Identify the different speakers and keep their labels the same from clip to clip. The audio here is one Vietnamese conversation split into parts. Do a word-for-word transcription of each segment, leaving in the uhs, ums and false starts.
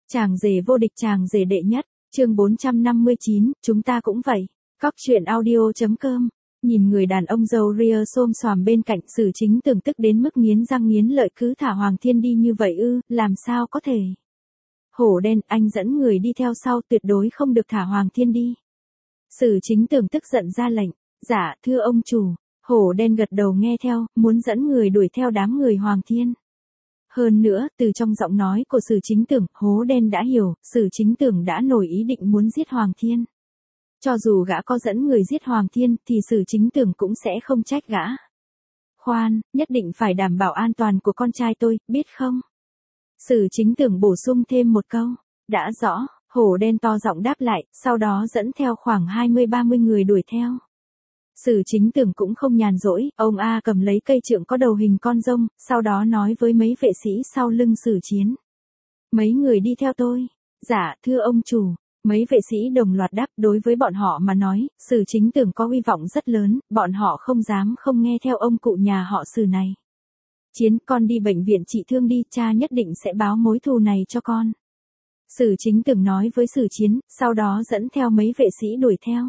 Speaker 1: Chàng rể vô địch, chàng rể đệ nhất, chương bốn trăm năm mươi chín, chúng ta cũng vậy. Cóc truyện audio chấm com. Nhìn người đàn ông râu ria xôm xoàm bên cạnh, Sử Chính Tường tức đến mức nghiến răng nghiến lợi, cứ thả Hoàng Thiên đi như vậy ư, làm sao có thể. Hổ đen, anh dẫn người đi theo sau, tuyệt đối không được thả Hoàng Thiên đi. Sử Chính Tường tức giận ra lệnh, dạ, thưa ông chủ. Hổ đen gật đầu nghe theo, muốn dẫn người đuổi theo đám người Hoàng Thiên. Hơn nữa, từ trong giọng nói của Sử Chính Tường, hố đen đã hiểu, Sử Chính Tường đã nổi ý định muốn giết Hoàng Thiên. Cho dù gã có dẫn người giết Hoàng Thiên, thì Sử Chính Tường cũng sẽ không trách gã. Khoan, nhất định phải đảm bảo an toàn của con trai tôi, biết không? Sử Chính Tường bổ sung thêm một câu, đã rõ, hổ đen to giọng đáp lại, sau đó dẫn theo khoảng hai mươi ba mươi người đuổi theo. Sử Chính Tường cũng không nhàn rỗi, ông A cầm lấy cây trượng có đầu hình con dông, sau đó nói với mấy vệ sĩ sau lưng Sử Chiến. Mấy người đi theo tôi. Dạ, thưa ông chủ. Mấy vệ sĩ đồng loạt đáp, đối với bọn họ mà nói, Sử Chính Tường có uy vọng rất lớn, bọn họ không dám không nghe theo ông cụ nhà họ Sử này. Chiến, con đi bệnh viện trị thương đi, cha nhất định sẽ báo mối thù này cho con. Sử Chính Tường nói với Sử Chiến, sau đó dẫn theo mấy vệ sĩ đuổi theo.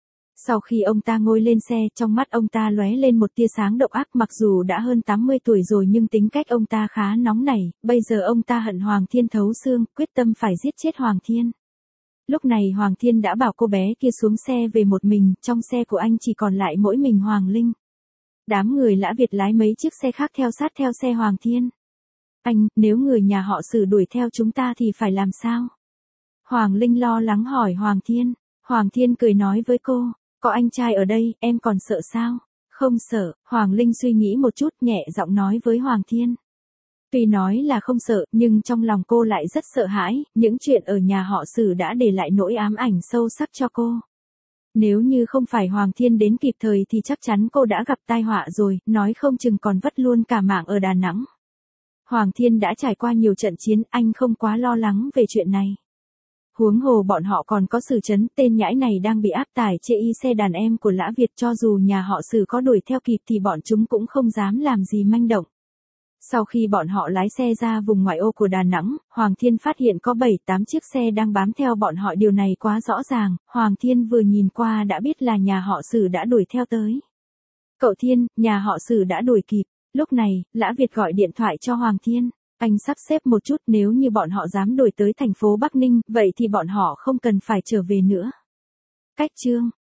Speaker 1: Sau khi ông ta ngồi lên xe, trong mắt ông ta lóe lên một tia sáng độc ác, mặc dù đã hơn tám mươi tuổi rồi nhưng tính cách ông ta khá nóng nảy, bây giờ ông ta hận Hoàng Thiên thấu xương, quyết tâm phải giết chết Hoàng Thiên. Lúc này Hoàng Thiên đã bảo cô bé kia xuống xe về một mình, trong xe của anh chỉ còn lại mỗi mình Hoàng Linh. Đám người Lã Việt lái mấy chiếc xe khác theo sát theo xe Hoàng Thiên. Anh, nếu người nhà họ Sử đuổi theo chúng ta thì phải làm sao? Hoàng Linh lo lắng hỏi Hoàng Thiên. Hoàng Thiên cười nói với cô. Có anh trai ở đây, em còn sợ sao? Không sợ, Hoàng Linh suy nghĩ một chút, nhẹ giọng nói với Hoàng Thiên. Tuy nói là không sợ, nhưng trong lòng cô lại rất sợ hãi, những chuyện ở nhà họ Sử đã để lại nỗi ám ảnh sâu sắc cho cô. Nếu như không phải Hoàng Thiên đến kịp thời thì chắc chắn cô đã gặp tai họa rồi, nói không chừng còn vất luôn cả mạng ở Đà Nẵng. Hoàng Thiên đã trải qua nhiều trận chiến, anh không quá lo lắng về chuyện này. Huống hồ bọn họ còn có Sử Chấn, tên nhãi này đang bị áp tải chê y xe đàn em của Lã Việt, cho dù nhà họ Sử có đuổi theo kịp thì bọn chúng cũng không dám làm gì manh động. Sau khi bọn họ lái xe ra vùng ngoại ô của Đà Nẵng, Hoàng Thiên phát hiện có bảy tám chiếc xe đang bám theo bọn họ, điều này quá rõ ràng, Hoàng Thiên vừa nhìn qua đã biết là nhà họ Sử đã đuổi theo tới. Cậu Thiên, nhà họ Sử đã đuổi kịp. Lúc này, Lã Việt gọi điện thoại cho Hoàng Thiên. Anh sắp xếp một chút, nếu như bọn họ dám đuổi tới thành phố Bắc Ninh, vậy thì bọn họ không cần phải trở về nữa. Cách chương